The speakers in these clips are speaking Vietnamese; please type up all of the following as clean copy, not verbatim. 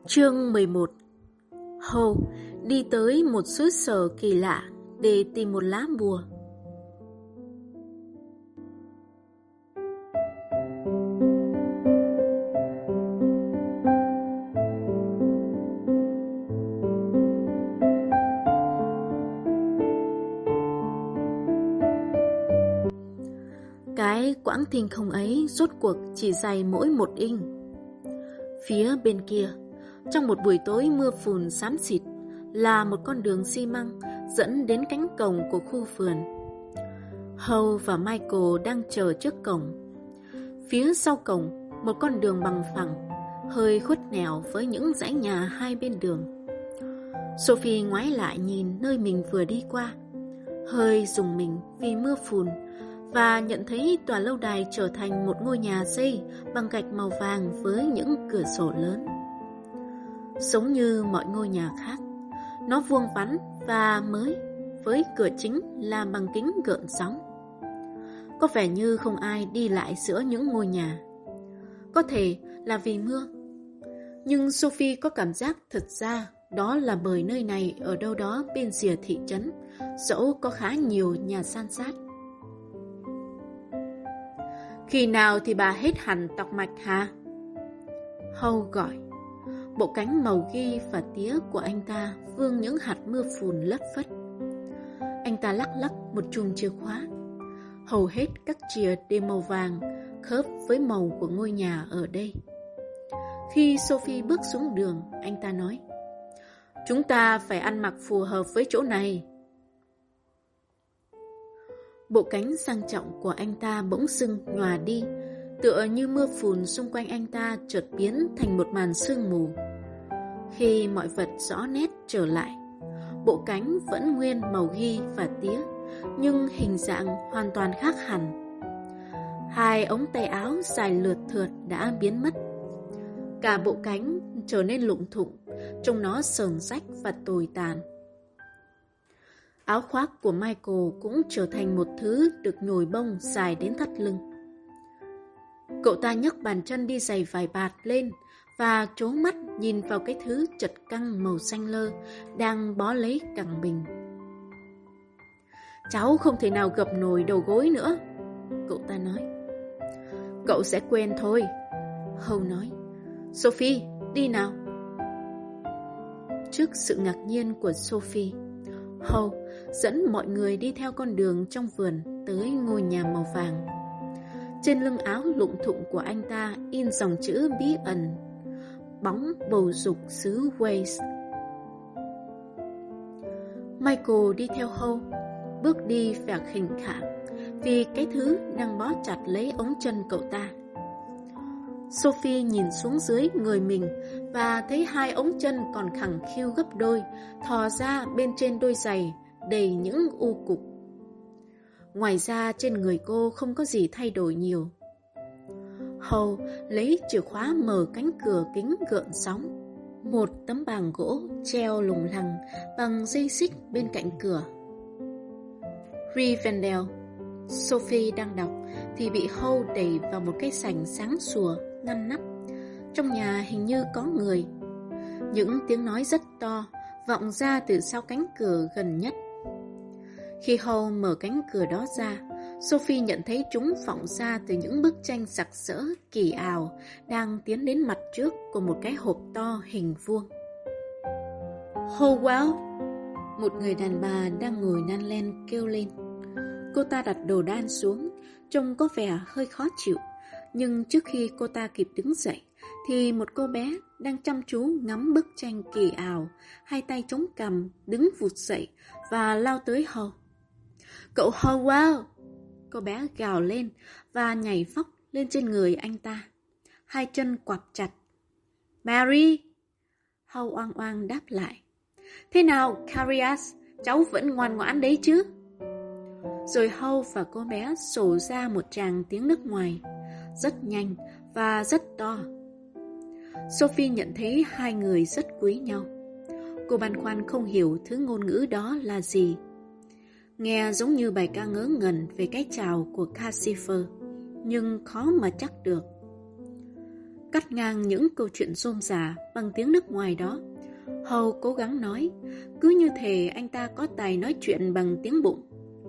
Chương 11. Howe đi tới một xứ sở kỳ lạ để tìm một lá bùa. Cái quãng thinh không ấy rốt cuộc chỉ dày mỗi 1 inch. Phía bên kia, trong một buổi tối mưa phùn xám xịt, là một con đường xi măng dẫn đến cánh cổng của khu vườn. Howe và Michael đang chờ trước cổng. Phía sau cổng, một con đường bằng phẳng, hơi khuất nẻo với những dãy nhà hai bên đường. Sophie ngoái lại nhìn nơi mình vừa đi qua, hơi rùng mình vì mưa phùn, và nhận thấy tòa lâu đài trở thành một ngôi nhà xây bằng gạch màu vàng với những cửa sổ lớn. Giống như mọi ngôi nhà khác, nó vuông vắn và mới, với cửa chính làm bằng kính gợn sóng. Có vẻ như không ai đi lại giữa những ngôi nhà. Có thể là vì mưa, nhưng Sophie có cảm giác thật ra đó là bởi nơi này ở đâu đó bên rìa thị trấn, dẫu có khá nhiều nhà san sát. Khi nào thì bà hết hẳn tọc mạch hả? Howe gọi. Bộ cánh màu ghi và tía của anh ta vương những hạt mưa phùn lất phất. Anh ta lắc lắc một chùm chìa khóa. Hầu hết các chìa đều màu vàng, khớp với màu của ngôi nhà ở đây. Khi Sophie bước xuống đường, anh ta nói: "Chúng ta phải ăn mặc phù hợp với chỗ này." Bộ cánh sang trọng của anh ta bỗng dưng nhòa đi, tựa như mưa phùn xung quanh anh ta chợt biến thành một màn sương mù. Khi mọi vật rõ nét trở lại, bộ cánh vẫn nguyên màu ghi và tía, nhưng hình dạng hoàn toàn khác hẳn. 2 ống tay áo dài lượt thượt đã biến mất. Cả bộ cánh trở nên lụng thụng, trông nó sờn rách và tồi tàn. Áo khoác của Michael cũng trở thành một thứ được nhồi bông dài đến thắt lưng. Cậu ta nhấc bàn chân đi giày vải bạt lên và trố mắt nhìn vào cái thứ chật căng màu xanh lơ đang bó lấy cẳng mình. "Cháu không thể nào gập nổi đầu gối nữa," cậu ta nói. "Cậu sẽ quen thôi," Howe nói. "Sophie, đi nào." Trước sự ngạc nhiên của Sophie, Howe dẫn mọi người đi theo con đường trong vườn tới ngôi nhà màu vàng. Trên lưng áo lụng thụng của anh ta in dòng chữ bí ẩn: "Bóng bầu dục xứ Wales." Michael đi theo Howe, bước đi vẻ khỉnh khạng vì cái thứ đang bó chặt lấy ống chân cậu ta. Sophie nhìn xuống dưới người mình và thấy 2 ống chân còn khẳng khiu gấp đôi thò ra bên trên đôi giày đầy những u cục. Ngoài ra trên người cô không có gì thay đổi nhiều. Howe lấy chìa khóa mở cánh cửa kính gợn sóng. Một tấm bảng gỗ treo lủng lẳng bằng dây xích bên cạnh cửa. Rivendell, Sophie đang đọc thì bị Howe đẩy vào một cái sảnh sáng sủa ngăn nắp. Trong nhà hình như có người. Những tiếng nói rất to vọng ra từ sau cánh cửa gần nhất. Khi Howe mở cánh cửa đó ra, Sophie nhận thấy chúng phọng ra từ những bức tranh sặc sỡ kỳ ảo đang tiến đến mặt trước của một cái hộp to hình vuông. "Howell!" Một người đàn bà đang ngồi năn len kêu lên. Cô ta đặt đồ đan xuống, trông có vẻ hơi khó chịu, nhưng trước khi cô ta kịp đứng dậy thì một cô bé đang chăm chú ngắm bức tranh kỳ ảo, 2 tay chống cằm, đứng vụt dậy và lao tới Howe. "Cậu Howell!" Cô bé gào lên và nhảy phóc lên trên người anh ta, 2 chân quặp chặt. "Mary!" Howe oang oang đáp lại. "Thế nào, Carias, cháu vẫn ngoan ngoãn đấy chứ?" Rồi Howe và cô bé sổ ra một tràng tiếng nước ngoài, rất nhanh và rất to. Sophie nhận thấy 2 người rất quý nhau. Cô băn khoăn không hiểu thứ ngôn ngữ đó là gì. Nghe giống như bài ca ngớ ngẩn về cái chào của Cassifer, nhưng khó mà chắc được. Cắt ngang những câu chuyện rôm rả bằng tiếng nước ngoài đó, Hầu cố gắng nói, cứ như thể anh ta có tài nói chuyện bằng tiếng bụng.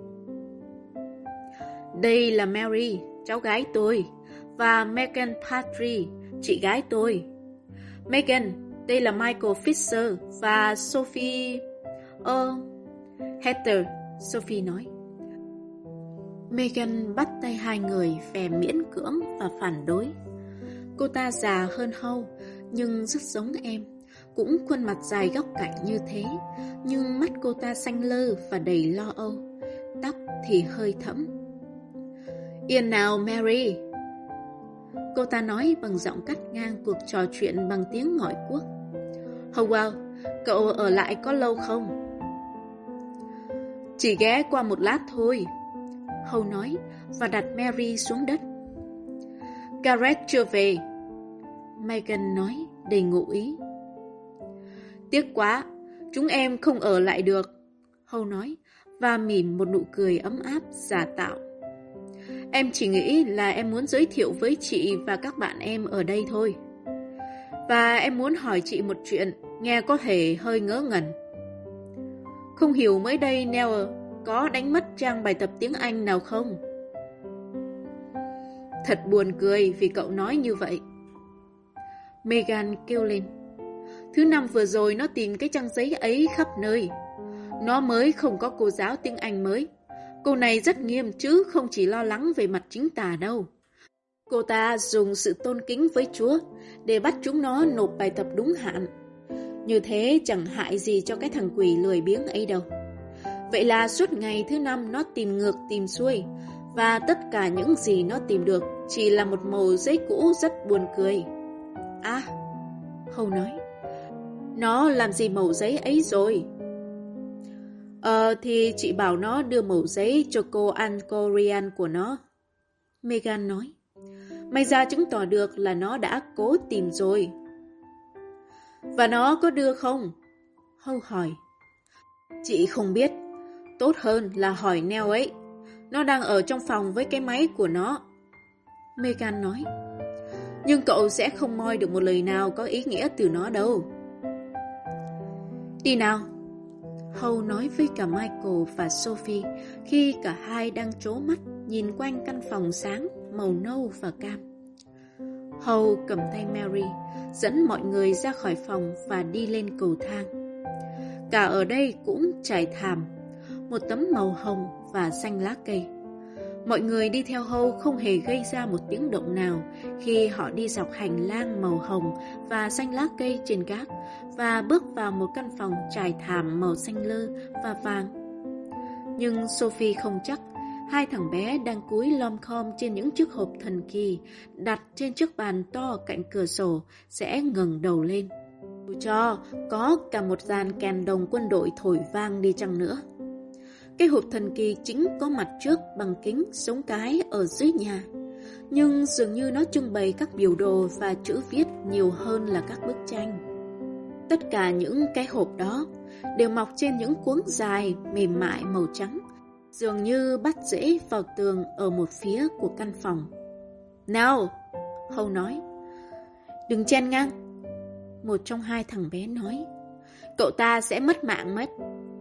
Đây là Mary, cháu gái tôi, và Megan Patry, chị gái tôi. Megan, đây là Michael Fisher và Sophie... Heather, Sophie nói. Megan bắt tay hai người vẻ miễn cưỡng và phản đối. Cô ta già hơn Hầu, nhưng rất giống em, cũng khuôn mặt dài góc cạnh như thế, nhưng mắt cô ta xanh lơ và đầy lo âu, tóc thì hơi thẫm. Yên nào Mary, cô ta nói bằng giọng cắt ngang cuộc trò chuyện bằng tiếng ngoại quốc. Howell, cậu ở lại có lâu không? Chỉ ghé qua một lát thôi, Howell nói và đặt Mary xuống đất. Gareth chưa về, Megan nói đầy ngụ ý. Tiếc quá, chúng em không ở lại được, Howell nói và mỉm một nụ cười ấm áp giả tạo. Em chỉ nghĩ là em muốn giới thiệu với chị và các bạn em ở đây thôi. Và em muốn hỏi chị một chuyện, nghe có thể hơi ngớ ngẩn. Không hiểu mới đây Neil có đánh mất trang bài tập tiếng Anh nào không? Thật buồn cười vì cậu nói như vậy, Megan kêu lên. Thứ năm vừa rồi nó tìm cái trang giấy ấy khắp nơi. Nó mới không có cô giáo tiếng Anh mới. Cô này rất nghiêm chứ không chỉ lo lắng về mặt chính tả đâu. Cô ta dùng sự tôn kính với Chúa để bắt chúng nó nộp bài tập đúng hạn. Như thế chẳng hại gì cho cái thằng quỷ lười biếng ấy đâu. Vậy là suốt ngày thứ năm nó tìm ngược tìm xuôi, và tất cả những gì nó tìm được chỉ là một mẩu giấy cũ rất buồn cười. À, Hầu nói, nó làm gì mẩu giấy ấy rồi? Thì chị bảo nó đưa mẩu giấy cho cô Ancorian của nó, Megan nói. May ra chứng tỏ được là nó đã cố tìm rồi. Và nó có đưa không? Hầu hỏi. Chị không biết. Tốt hơn là hỏi Neil ấy. Nó đang ở trong phòng với cái máy của nó, Megan nói. Nhưng cậu sẽ không moi được một lời nào có ý nghĩa từ nó đâu. Đi nào, Hầu nói với cả Michael và Sophie khi cả hai đang trố mắt nhìn quanh căn phòng sáng màu nâu và cam. Hầu cầm tay Mary, dẫn mọi người ra khỏi phòng và đi lên cầu thang. Cả ở đây cũng trải thảm, một tấm màu hồng và xanh lá cây. Mọi người đi theo Hầu không hề gây ra một tiếng động nào khi họ đi dọc hành lang màu hồng và xanh lá cây trên gác và bước vào một căn phòng trải thảm màu xanh lơ và vàng. Nhưng Sophie không chắc hai thằng bé đang cúi lom khom trên những chiếc hộp thần kỳ đặt trên chiếc bàn to cạnh cửa sổ sẽ ngẩng đầu lên, dù cho có cả một dàn kèn đồng quân đội thổi vang đi chăng nữa. Cái hộp thần kỳ chính có mặt trước bằng kính sống cái ở dưới nhà, nhưng dường như nó trưng bày các biểu đồ và chữ viết nhiều hơn là các bức tranh. Tất cả những cái hộp đó đều mọc trên những cuống dài mềm mại màu trắng, dường như bắt rễ vào tường ở một phía của căn phòng. Nào, Hầu nói. Đừng chen ngang, một trong hai thằng bé nói. Cậu ta sẽ mất mạng mất.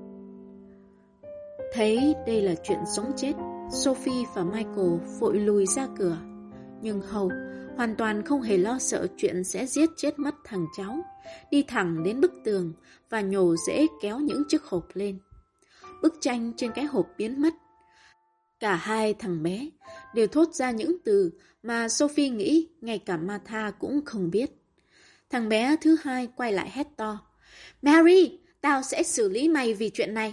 Thấy đây là chuyện sống chết, Sophie và Michael vội lùi ra cửa. Nhưng Hầu hoàn toàn không hề lo sợ chuyện sẽ giết chết mất thằng cháu, đi thẳng đến bức tường và nhổ rễ kéo những chiếc hộp lên. Bức tranh trên cái hộp biến mất. Cả hai thằng bé đều thốt ra những từ mà Sophie nghĩ ngay cả Martha cũng không biết. Thằng bé thứ hai quay lại hét to. Mary, tao sẽ xử lý mày vì chuyện này.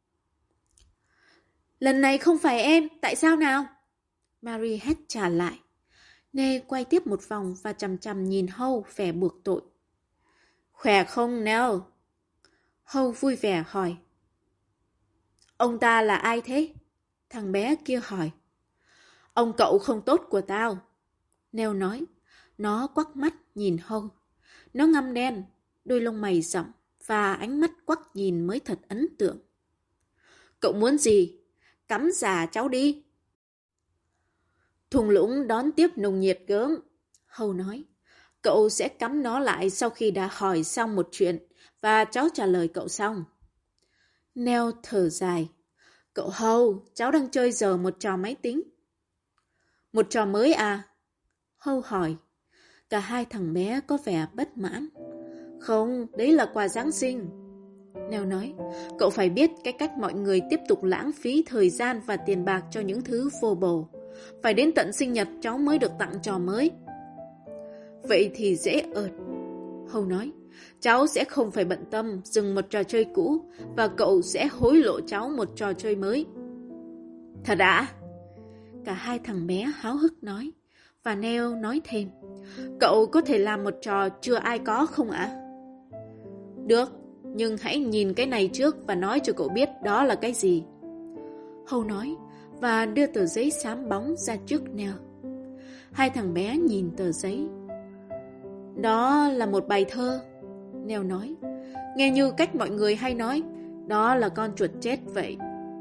Lần này không phải em, tại sao nào? Mary hét trả lại. Nê quay tiếp một vòng và chằm chằm nhìn Hầu vẻ buộc tội. Khỏe không Nell? Hầu vui vẻ hỏi. Ông ta là ai thế? Thằng bé kia hỏi. Ông cậu không tốt của tao, Nell nói. Nó quắc mắt nhìn Hầu. Nó ngăm đen, đôi lông mày rậm và ánh mắt quắc nhìn mới thật ấn tượng. Cậu muốn gì? Cắm giả cháu đi. Thung lũng đón tiếp nồng nhiệt gớm, Hầu nói. Cậu sẽ cắm nó lại sau khi đã hỏi xong một chuyện và cháu trả lời cậu xong. Neil thở dài. Cậu Hâu, cháu đang chơi giờ một trò máy tính. Một trò mới à? Hâu hỏi. Cả hai thằng bé có vẻ bất mãn. Không, đấy là quà Giáng sinh. Neil nói, cậu phải biết cái cách mọi người tiếp tục lãng phí thời gian và tiền bạc cho những thứ vô bổ. Phải đến tận sinh nhật cháu mới được tặng trò mới. Vậy thì dễ ợt. Hâu nói, cháu sẽ không phải bận tâm dừng một trò chơi cũ và cậu sẽ hối lộ cháu một trò chơi mới. Thật ạ? Cả hai thằng bé háo hức nói. Và Neil nói thêm, cậu có thể làm một trò chưa ai có không ạ? Được, nhưng hãy nhìn cái này trước và nói cho cậu biết đó là cái gì. Hâu nói và đưa tờ giấy xám bóng ra trước Neil. Hai thằng bé nhìn tờ giấy. Đó là một bài thơ. Neil nói, nghe như cách mọi người hay nói, đó là con chuột chết vậy.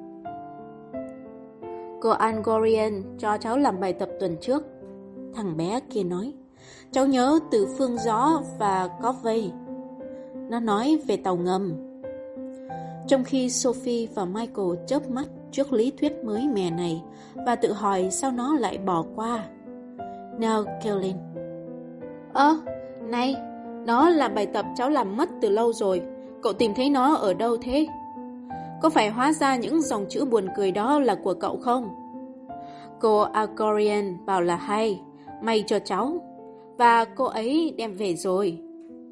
Cô Angorian cho cháu làm bài tập tuần trước. Thằng bé kia nói, cháu nhớ từ phương gió và có vây. Nó nói về tàu ngầm. Trong khi Sophie và Michael chớp mắt trước lý thuyết mới mẻ này và tự hỏi sao nó lại bỏ qua. Neil kêu lên, này, nó là bài tập cháu làm mất từ lâu rồi. Cậu tìm thấy nó ở đâu thế? Có phải hóa ra những dòng chữ buồn cười đó là của cậu không? Cô Agorian bảo là hay, may cho cháu. Và cô ấy đem về rồi.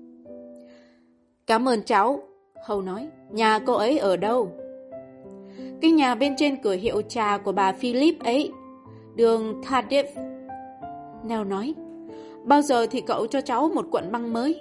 Cảm ơn cháu, Hâu nói. Nhà cô ấy ở đâu? Cái nhà bên trên cửa hiệu trà của bà Philip ấy, đường Cardiff. Neil nói, bao giờ thì cậu cho cháu một cuộn băng mới?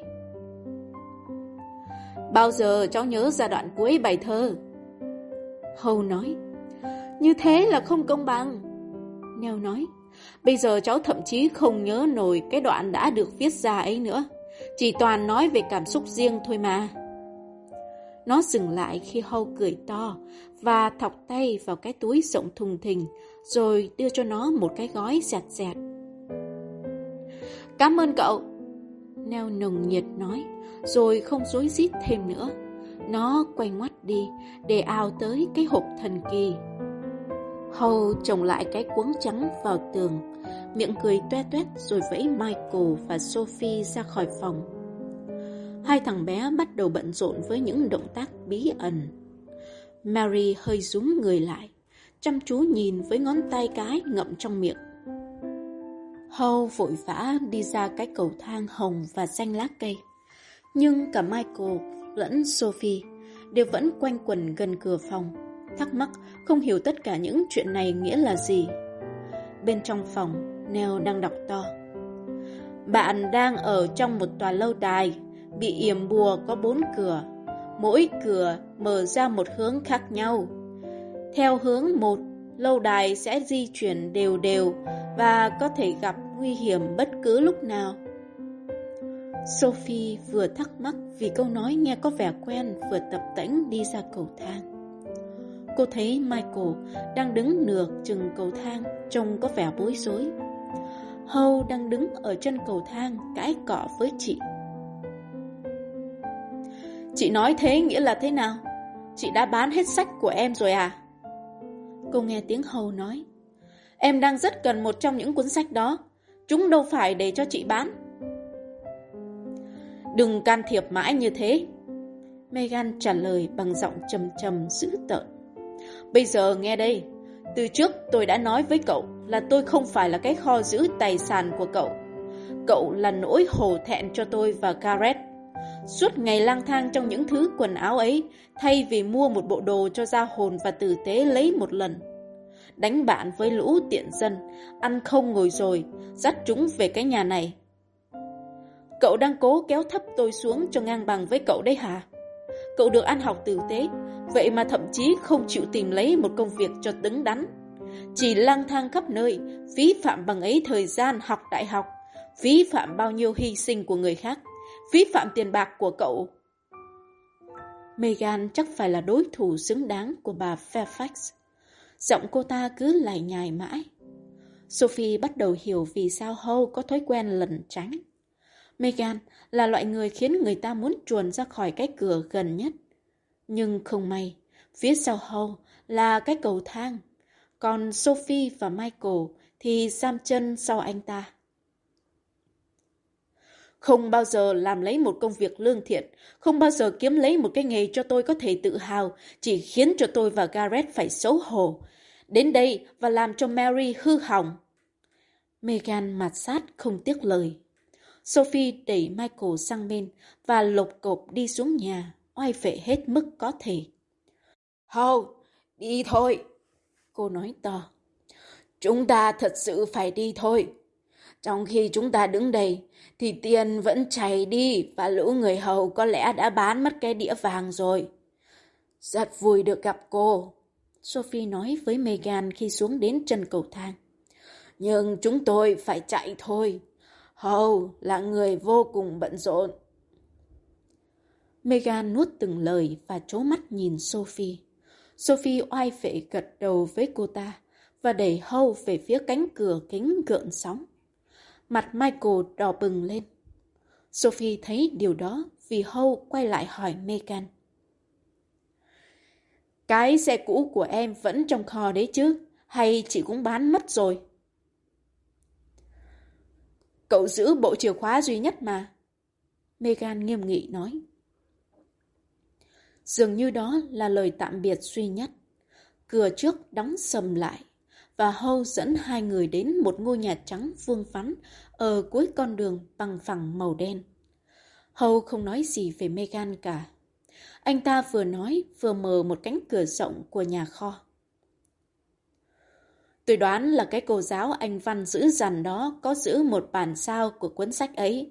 Bao giờ cháu nhớ ra đoạn cuối bài thơ? Hâu nói, như thế là không công bằng. Neil nói, bây giờ cháu thậm chí không nhớ nổi cái đoạn đã được viết ra ấy nữa. Chỉ toàn nói về cảm xúc riêng thôi mà. Nó dừng lại khi Hâu cười to và thọc tay vào cái túi rộng thùng thình rồi đưa cho nó một cái gói dẹt dẹt. Cảm ơn cậu, Neil nồng nhiệt nói, rồi không rối rít thêm nữa. Nó quay ngoắt đi để ào tới cái hộp thần kỳ. Hâu chồng lại cái cuống trắng vào tường, miệng cười toe toét rồi vẫy Michael và Sophie ra khỏi phòng. Hai thằng bé bắt đầu bận rộn với những động tác bí ẩn. Mary hơi rúm người lại, chăm chú nhìn với ngón tay cái ngậm trong miệng. Hâu vội vã đi ra cái cầu thang hồng và xanh lá cây. Nhưng cả Michael lẫn Sophie đều vẫn quanh quẩn gần cửa phòng, thắc mắc không hiểu tất cả những chuyện này nghĩa là gì. Bên trong phòng, Neil đang đọc to. Bạn đang ở trong một tòa lâu đài, bị yểm bùa có 4 cửa. Mỗi cửa mở ra một hướng khác nhau. Theo hướng 1, lâu đài sẽ di chuyển đều đều và có thể gặp nguy hiểm bất cứ lúc nào. Sophie vừa thắc mắc vì câu nói nghe có vẻ quen, vừa tập tễnh đi ra cầu thang. Cô thấy Michael đang đứng nửa chừng cầu thang, trông có vẻ bối rối. Hâu đang đứng ở chân cầu thang cãi cọ với chị. Chị nói thế nghĩa là thế nào? Chị đã bán hết sách của em rồi à? Cô nghe tiếng Hâu nói. Em đang rất cần một trong những cuốn sách đó. Chúng đâu phải để cho chị bán. Đừng can thiệp mãi như thế, Megan trả lời bằng giọng trầm trầm dữ tợn. Bây giờ nghe đây, từ trước tôi đã nói với cậu là tôi không phải là cái kho giữ tài sản của cậu. Cậu là nỗi hổ thẹn cho tôi và Gareth. Suốt ngày lang thang trong những thứ quần áo ấy, thay vì mua một bộ đồ cho ra hồn và tử tế lấy một lần. Đánh bạn với lũ tiện dân, ăn không ngồi rồi, dắt chúng về cái nhà này. Cậu đang cố kéo thấp tôi xuống cho ngang bằng với cậu đấy hả? Cậu được ăn học tử tế, vậy mà thậm chí không chịu tìm lấy một công việc cho đứng đắn. Chỉ lang thang khắp nơi, phí phạm bằng ấy thời gian học đại học, phí phạm bao nhiêu hy sinh của người khác, phí phạm tiền bạc của cậu. Megan chắc phải là đối thủ xứng đáng của bà Fairfax. Giọng cô ta cứ lải nhải mãi. Sophie bắt đầu hiểu vì sao Hâu có thói quen lẩn tránh. Megan là loại người khiến người ta muốn chuồn ra khỏi cái cửa gần nhất. Nhưng không may, phía sau Hall là cái cầu thang, còn Sophie và Michael thì giam chân sau anh ta. Không bao giờ làm lấy một công việc lương thiện, không bao giờ kiếm lấy một cái nghề cho tôi có thể tự hào, chỉ khiến cho tôi và Gareth phải xấu hổ. Đến đây và làm cho Mary hư hỏng. Megan mặt sát không tiếc lời. Sophie đẩy Michael sang bên và lộc cộp đi xuống nhà, oai vệ hết mức có thể. Hall, đi thôi, cô nói to. Chúng ta thật sự phải đi thôi. Trong khi chúng ta đứng đây, thì tiền vẫn chảy đi và lũ người hầu có lẽ đã bán mất cái đĩa vàng rồi. Rất vui được gặp cô, Sophie nói với Megan khi xuống đến chân cầu thang. Nhưng chúng tôi phải chạy thôi. Hầu là người vô cùng bận rộn. Megan nuốt từng lời và trố mắt nhìn Sophie. Sophie oai vệ gật đầu với cô ta và đẩy Hầu về phía cánh cửa kính gợn sóng. Mặt Michael đỏ bừng lên. Sophie thấy điều đó vì Hầu quay lại hỏi Megan. Cái xe cũ của em vẫn trong kho đấy chứ? Hay chị cũng bán mất rồi? Cậu giữ bộ chìa khóa duy nhất mà. Megan nghiêm nghị nói. Dường như đó là lời tạm biệt duy nhất. Cửa trước đóng sầm lại và Hầu dẫn hai người đến một ngôi nhà trắng vuông vắn ở cuối con đường bằng phẳng màu đen. Hầu không nói gì về Megan cả. Anh ta vừa nói vừa mở một cánh cửa rộng của nhà kho. Tôi đoán là cái cô giáo Anh văn dữ dằn đó có giữ một bản sao của cuốn sách ấy.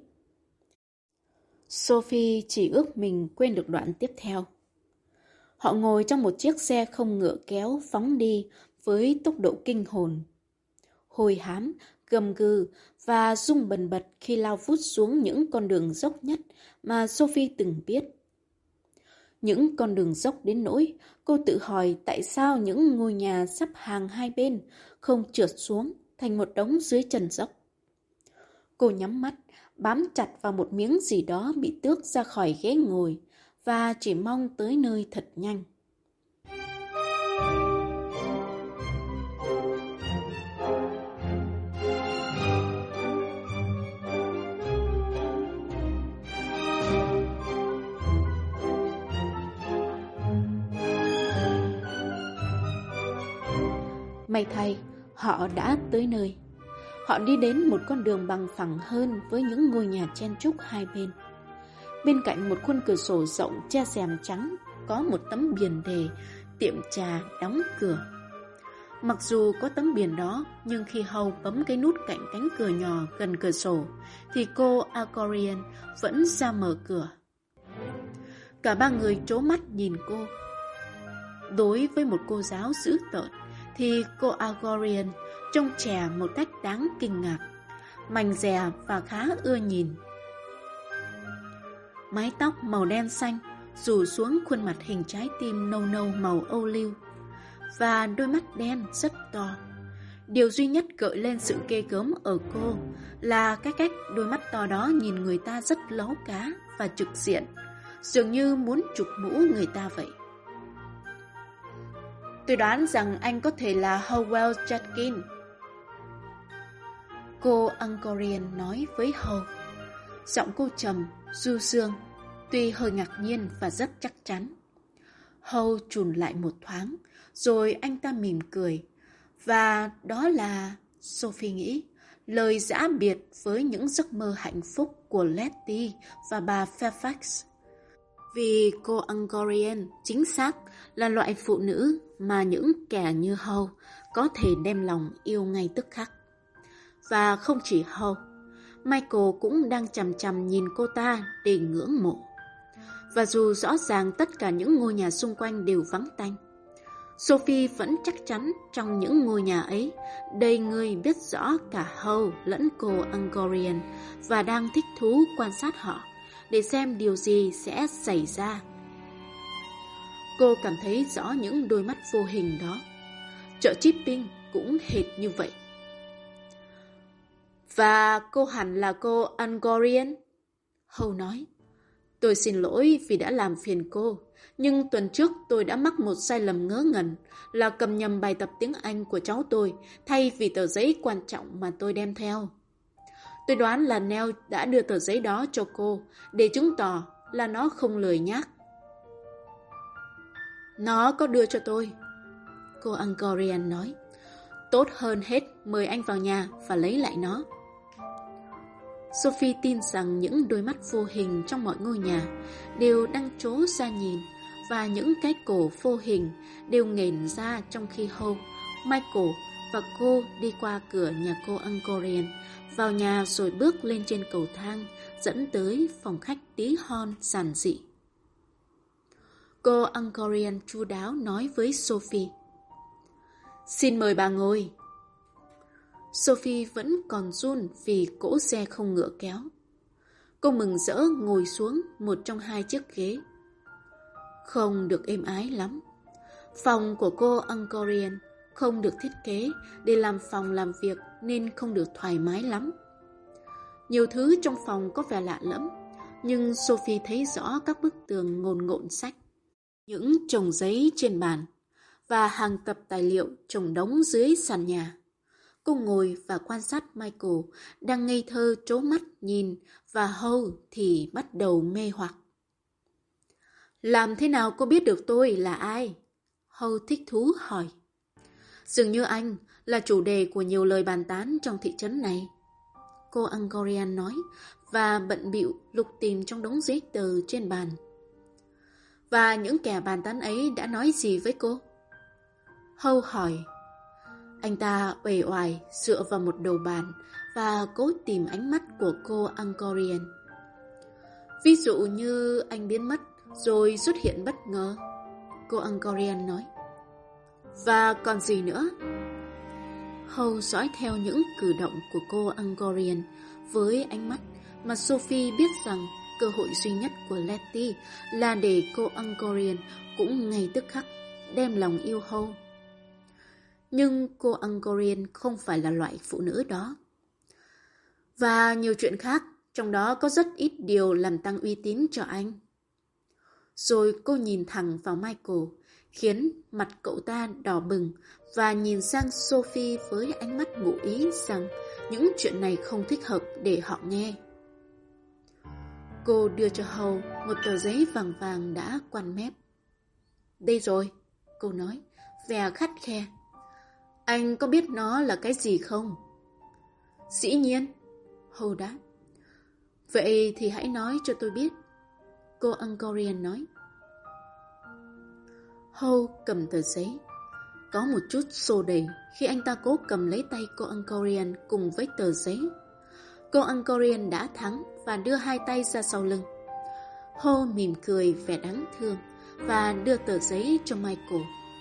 Sophie chỉ ước mình quên được đoạn tiếp theo. Họ ngồi trong một chiếc xe không ngựa kéo phóng đi với tốc độ kinh hồn. Hôi hám, gầm gừ và rung bần bật khi lao vút xuống những con đường dốc nhất mà Sophie từng biết. Những con đường dốc đến nỗi cô tự hỏi tại sao những ngôi nhà sắp hàng hai bên không trượt xuống thành một đống dưới chân dốc. Cô nhắm mắt, bám chặt vào một miếng gì đó bị tước ra khỏi ghế ngồi và chỉ mong tới nơi thật nhanh. May thay, họ đã tới nơi. Họ đi đến một con đường bằng phẳng hơn với những ngôi nhà chen chúc hai bên. Bên cạnh một khuôn cửa sổ rộng che rèm trắng có một tấm biển đề tiệm trà đóng cửa. Mặc dù có tấm biển đó, nhưng khi Hầu bấm cái nút cạnh cánh cửa nhỏ gần cửa sổ, thì cô Agorian vẫn ra mở cửa. Cả ba người trố mắt nhìn cô. Đối với một cô giáo dữ tợn, thì cô Agorian trông trẻ một cách đáng kinh ngạc, mảnh dè và khá ưa nhìn. Mái tóc màu đen xanh rủ xuống khuôn mặt hình trái tim nâu nâu màu âu liu và đôi mắt đen rất to. Điều duy nhất gợi lên sự ghê gớm ở cô là cái cách đôi mắt to đó nhìn người ta rất láu cá và trực diện, dường như muốn chụp mũ người ta vậy. Tôi đoán rằng anh có thể là Howell Judkins, cô Angkorian nói với Hầu. Giọng cô trầm, du dương, tuy hơi ngạc nhiên và rất chắc chắn. Hầu chùn lại một thoáng, rồi anh ta mỉm cười. Và đó là, Sophie nghĩ, lời giã biệt với những giấc mơ hạnh phúc của Letty và bà Fairfax. Vì cô Angkorian chính xác là loại phụ nữ mà những kẻ như Hầu có thể đem lòng yêu ngay tức khắc. Và không chỉ Hầu, Michael cũng đang chằm chằm nhìn cô ta để ngưỡng mộ. Và dù rõ ràng tất cả những ngôi nhà xung quanh đều vắng tanh, Sophie vẫn chắc chắn trong những ngôi nhà ấy đầy người biết rõ cả Hầu lẫn cô Angkorian và đang thích thú quan sát họ để xem điều gì sẽ xảy ra. Cô cảm thấy rõ những đôi mắt vô hình đó. Chợ Chipping cũng hệt như vậy. Và cô hẳn là cô Angkorian, Hầu nói, tôi xin lỗi vì đã làm phiền cô, nhưng tuần trước tôi đã mắc một sai lầm ngớ ngẩn là cầm nhầm bài tập tiếng Anh của cháu tôi thay vì tờ giấy quan trọng mà tôi đem theo. Tôi đoán là Neil đã đưa tờ giấy đó cho cô để chứng tỏ là nó không lười nhác. Nó có đưa cho tôi, cô Angkorian nói. Tốt hơn hết mời anh vào nhà và lấy lại nó. Sophie tin rằng những đôi mắt vô hình trong mọi ngôi nhà đều đang trố ra nhìn, và những cái cổ vô hình đều nghển ra trong khi Howe, Michael và cô đi qua cửa nhà cô Angkorian, vào nhà rồi bước lên trên cầu thang dẫn tới phòng khách tí hon giản dị. Cô Angkorian chu đáo nói với Sophie, xin mời bà ngồi. Sophie vẫn còn run vì cỗ xe không ngựa kéo. Cô mừng rỡ ngồi xuống một trong hai chiếc ghế. Không được êm ái lắm. Phòng của cô Angkorian không được thiết kế để làm phòng làm việc nên không được thoải mái lắm. Nhiều thứ trong phòng có vẻ lạ lẫm, nhưng Sophie thấy rõ các bức tường ngổn ngộn sách, những chồng giấy trên bàn và hàng tập tài liệu chồng đống dưới sàn nhà. Cô ngồi và quan sát Michael đang ngây thơ trố mắt nhìn, và Howe thì bắt đầu mê hoặc. Làm thế nào cô biết được tôi là ai? Howe thích thú hỏi. Dường như anh là chủ đề của nhiều lời bàn tán trong thị trấn này, cô Angkorian nói, và bận bịu lục tìm trong đống giấy tờ trên bàn. Và những kẻ bàn tán ấy đã nói gì với cô? Howe hỏi. Anh ta uể oải dựa vào một đầu bàn và cố tìm ánh mắt của cô Angkorian. Ví dụ như anh biến mất rồi xuất hiện bất ngờ, cô Angkorian nói. Và còn gì nữa? Howe dõi theo những cử động của cô Angkorian với ánh mắt mà Sophie biết rằng cơ hội duy nhất của Letty là để cô Angkorian cũng ngay tức khắc đem lòng yêu Howe. Nhưng cô Angkorian không phải là loại phụ nữ đó. Và nhiều chuyện khác, trong đó có rất ít điều làm tăng uy tín cho anh. Rồi cô nhìn thẳng vào Michael, khiến mặt cậu ta đỏ bừng, và nhìn sang Sophie với ánh mắt ngụ ý rằng những chuyện này không thích hợp để họ nghe. Cô đưa cho Howe một tờ giấy vàng vàng đã quằn mép. Đây rồi, cô nói, vẻ khắt khe. Anh có biết nó là cái gì không? Dĩ nhiên, Howe đáp. Vậy thì hãy nói cho tôi biết, cô Angkorian nói. Howe cầm tờ giấy. Có một chút xô đẩy khi anh ta cố cầm lấy tay cô Angkorian cùng với tờ giấy. Cô Angkorian đã thắng và đưa hai tay ra sau lưng. Howe mỉm cười vẻ đáng thương và đưa tờ giấy cho Michael.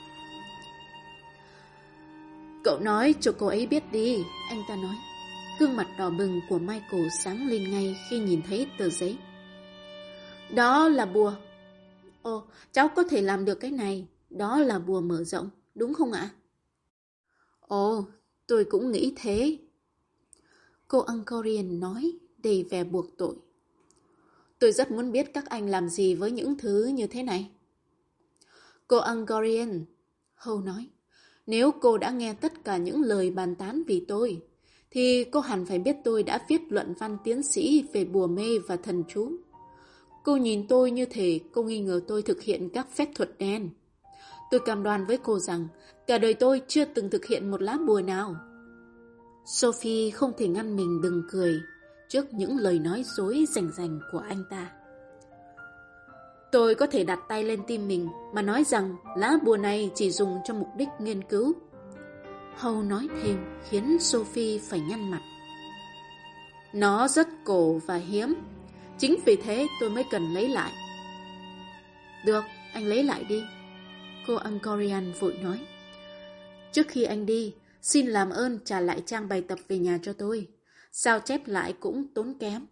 Cậu nói cho cô ấy biết đi, anh ta nói. Gương mặt đỏ bừng của Michael sáng lên ngay khi nhìn thấy tờ giấy. Đó là bùa. Ồ, cháu có thể làm được cái này. Đó là bùa mở rộng, đúng không ạ? Ồ, tôi cũng nghĩ thế. Cô Angkorian nói đầy vẻ buộc tội. Tôi rất muốn biết các anh làm gì với những thứ như thế này. Cô Angkorian, Howe nói, nếu cô đã nghe tất cả những lời bàn tán vì tôi, thì cô hẳn phải biết tôi đã viết luận văn tiến sĩ về bùa mê và thần chú. Cô nhìn tôi như thể cô nghi ngờ tôi thực hiện các phép thuật đen. Tôi cam đoan với cô rằng cả đời tôi chưa từng thực hiện một lá bùa nào. Sophie không thể ngăn mình đừng cười trước những lời nói dối rành rành của anh ta. Tôi có thể đặt tay lên tim mình mà nói rằng lá bùa này chỉ dùng cho mục đích nghiên cứu. Howe nói thêm khiến Sophie phải nhăn mặt. Nó rất cổ và hiếm. Chính vì thế tôi mới cần lấy lại. Được, anh lấy lại đi, cô Angkorian vội nói. Trước khi anh đi, xin làm ơn trả lại trang bài tập về nhà cho tôi. Sao chép lại cũng tốn kém.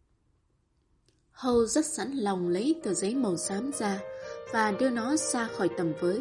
Howe rất sẵn lòng lấy tờ giấy màu xám ra và đưa nó xa khỏi tầm với.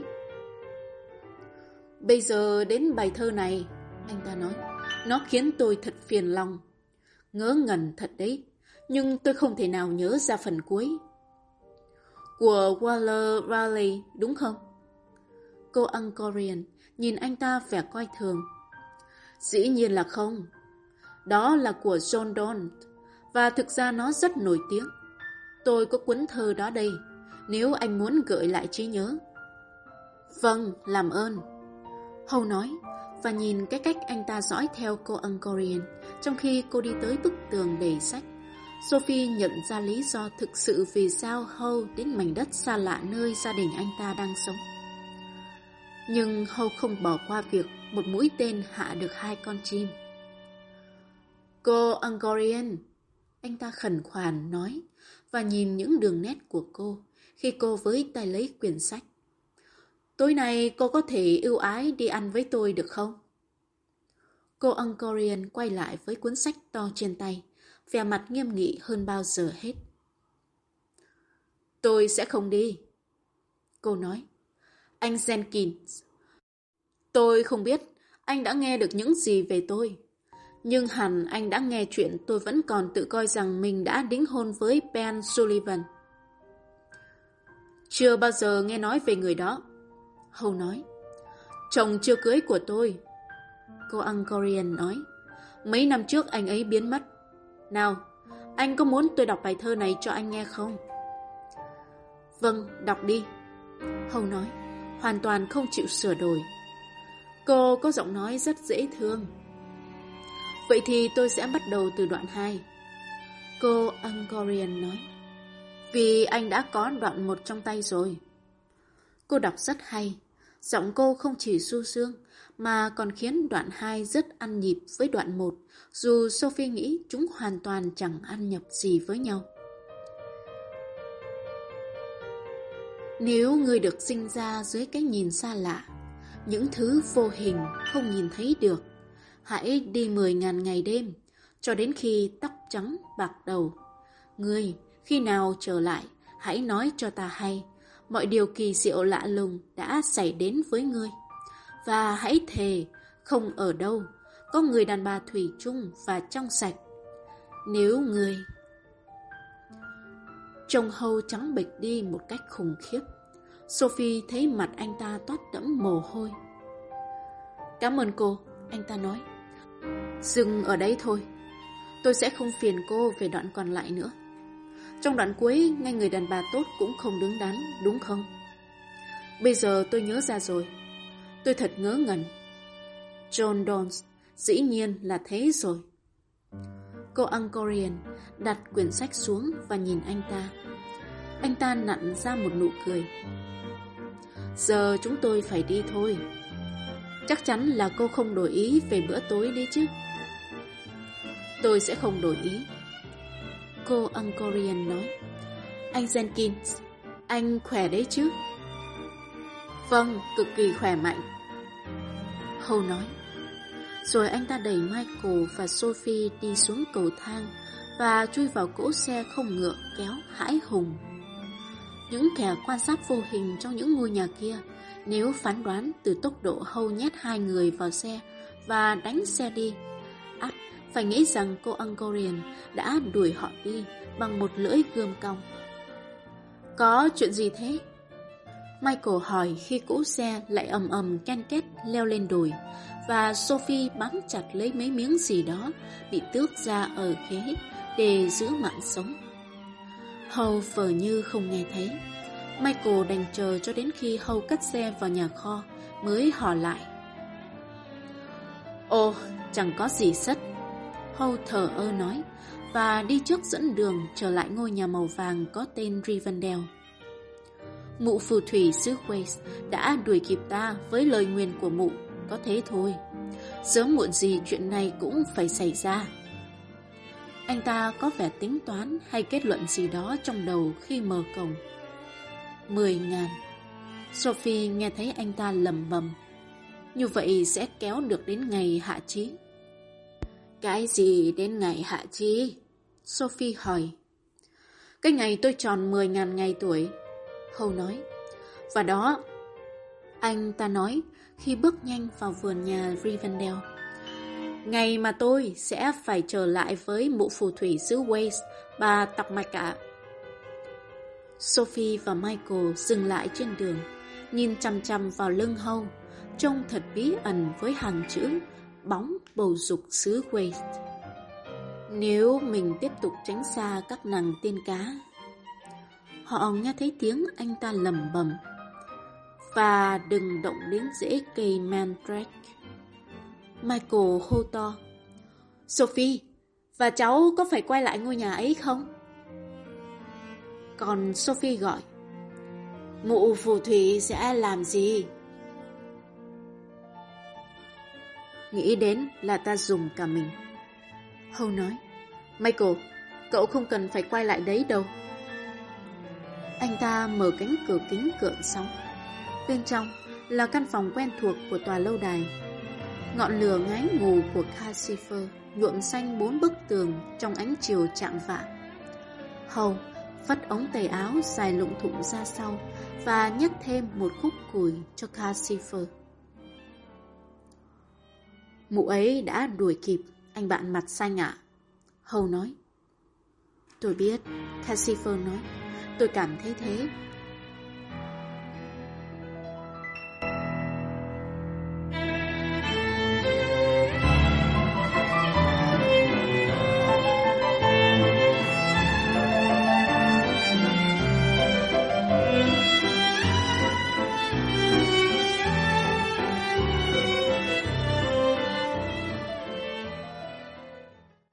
Bây giờ đến bài thơ này, anh ta nói. Nó khiến tôi thật phiền lòng. Ngớ ngẩn thật đấy. nhưng tôi không thể nào nhớ ra phần cuối. Của Waller Raleigh đúng không? Cô Angkorian nhìn anh ta vẻ coi thường. Dĩ nhiên là không. Đó là của John Donne, và thực ra nó rất nổi tiếng. Tôi có cuốn thơ đó đây, nếu anh muốn gợi lại trí nhớ. Vâng, làm ơn. Hầu nói, và nhìn cái cách anh ta dõi theo cô Angkorian trong khi cô đi tới bức tường đầy sách. Sophie nhận ra lý do thực sự vì sao Hầu đến mảnh đất xa lạ nơi gia đình anh ta đang sống. Nhưng Hầu không bỏ qua việc một mũi tên hạ được 2 con chim. Cô Angkorian, anh ta khẩn khoản nói, và nhìn những đường nét của cô khi cô với tay lấy quyển sách. Tối nay cô có thể ưu ái đi ăn với tôi được không? Cô Angkorian quay lại với cuốn sách to trên tay, vẻ mặt nghiêm nghị hơn bao giờ hết. Tôi sẽ không đi. Cô nói. Anh Jenkins, tôi không biết anh đã nghe được những gì về tôi, nhưng hẳn anh đã nghe chuyện tôi vẫn còn tự coi rằng mình đã đính hôn với Ben Sullivan. Chưa bao giờ nghe nói về người đó. Hầu nói. Chồng chưa cưới của tôi. Cô Angkorian nói. Mấy năm trước anh ấy biến mất. Nào, anh có muốn tôi đọc bài thơ này cho anh nghe không? Vâng, đọc đi. Hầu nói, hoàn toàn không chịu sửa đổi. Cô có giọng nói rất dễ thương. Vậy thì tôi sẽ bắt đầu từ đoạn 2. Cô Angkorian nói. Vì anh đã có đoạn 1 trong tay rồi. Cô đọc rất hay. Giọng cô không chỉ du dương mà còn khiến đoạn 2 rất ăn nhịp với đoạn 1, dù Sophie nghĩ chúng hoàn toàn chẳng ăn nhập gì với nhau. Nếu người được sinh ra dưới cái nhìn xa lạ, những thứ vô hình không nhìn thấy được, hãy đi 10.000 ngày đêm, cho đến khi tóc trắng bạc đầu. Ngươi, khi nào trở lại, hãy nói cho ta hay, mọi điều kỳ diệu lạ lùng đã xảy đến với ngươi. Và hãy thề, không ở đâu, có người đàn bà thủy chung và trong sạch. Nếu ngươi... Trông Hầu trắng bệch đi một cách khủng khiếp. Sophie thấy mặt anh ta toát đẫm mồ hôi. Cảm ơn cô, anh ta nói. Dừng ở đấy thôi. Tôi sẽ không phiền cô về đoạn còn lại nữa. Trong đoạn cuối, ngay người đàn bà tốt cũng không đứng đắn, đúng không? Bây giờ tôi nhớ ra rồi. Tôi thật ngớ ngẩn. John Donne, dĩ nhiên là thế rồi. Cô Angkorian đặt quyển sách xuống và nhìn anh ta. Anh ta nặn ra một nụ cười. Giờ chúng tôi phải đi thôi. Chắc chắn là cô không đổi ý về bữa tối đấy chứ? Tôi sẽ không đổi ý. Cô Angkorian nói. Anh Jenkins, anh khỏe đấy chứ? Vâng, cực kỳ khỏe mạnh. Hầu nói. Rồi anh ta đẩy Michael và Sophie đi xuống cầu thang và chui vào cỗ xe không ngựa kéo hãi hùng. Những kẻ quan sát vô hình trong những ngôi nhà kia, nếu phán đoán từ tốc độ Hầu nhét 2 người vào xe và đánh xe đi, ắt phải nghĩ rằng cô Angkorian đã đuổi họ đi bằng một lưỡi gươm cong. Có chuyện gì thế? Michael hỏi khi cỗ xe lại ầm ầm ken két leo lên đồi và Sophie bám chặt lấy mấy miếng gì đó bị tước ra ở ghế để giữ mạng sống. Hầu vờ như không nghe thấy. Michael đành chờ cho đến khi Hầu cất xe vào nhà kho mới hỏi lại. Ồ, chẳng có gì sất. Hầu thở ơ nói và đi trước dẫn đường trở lại ngôi nhà màu vàng có tên Rivendell. Mụ phù thủy xứ Wales đã đuổi kịp ta với lời nguyền của mụ, có thế thôi. Sớm muộn gì chuyện này cũng phải xảy ra. Anh ta có vẻ tính toán hay kết luận gì đó trong đầu khi mở cổng. 10.000. Sophie nghe thấy anh ta lẩm bẩm. Như vậy sẽ kéo được đến ngày hạ chí. Cái gì đến ngày hạ chí? Sophie hỏi. Cái ngày tôi tròn 10.000 ngày tuổi. Hầu nói. Và đó, anh ta nói khi bước nhanh vào vườn nhà Rivendell. Ngày mà tôi sẽ phải trở lại với mụ phù thủy xứ Wales, bà tọc mạch ạ. Sophie và Michael dừng lại trên đường, nhìn chằm chằm vào lưng Hâu, trông thật bí ẩn với hàng chữ bóng bầu dục xứ Wales. Nếu mình tiếp tục tránh xa các nàng tiên cá. Họ nghe thấy tiếng anh ta lẩm bẩm. Và đừng động đến rễ cây mandrake. Michael hô to. Sophie, và cháu có phải quay lại ngôi nhà ấy không? Còn Sophie gọi. Mụ phù thủy sẽ làm gì? Nghĩ đến là ta dùng cả mình. Hâu nói. Michael, cậu không cần phải quay lại đấy đâu. Anh ta mở cánh cửa kính cượng sóng. Bên trong là căn phòng quen thuộc của tòa lâu đài. Ngọn lửa ngái ngủ của Calcifer nhuộm xanh 4 bức tường trong ánh chiều chạng vạng. Hầu vắt ống tay áo dài lụng thụng ra sau và nhấc thêm một khúc củi cho Calcifer. Mụ ấy đã đuổi kịp anh bạn mặt xanh ạ. Hầu nói. Tôi biết, Calcifer nói. Tôi cảm thấy thế.